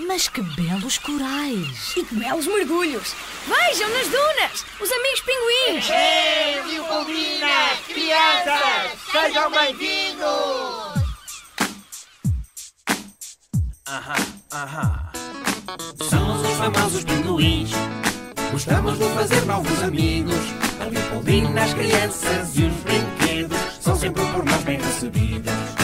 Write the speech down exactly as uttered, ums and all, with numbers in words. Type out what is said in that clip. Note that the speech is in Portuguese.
Mas que belos corais! E que belos mergulhos! Vejam, nas dunas! Os amigos pinguins! Ei, Leopoldina! Crianças! Sejam bem-vindos! Aham, aham. Somos os famosos pinguins. Gostamos de fazer novos amigos. A Leopoldina, as crianças e os brinquedos são sempre por nós bem recebidos.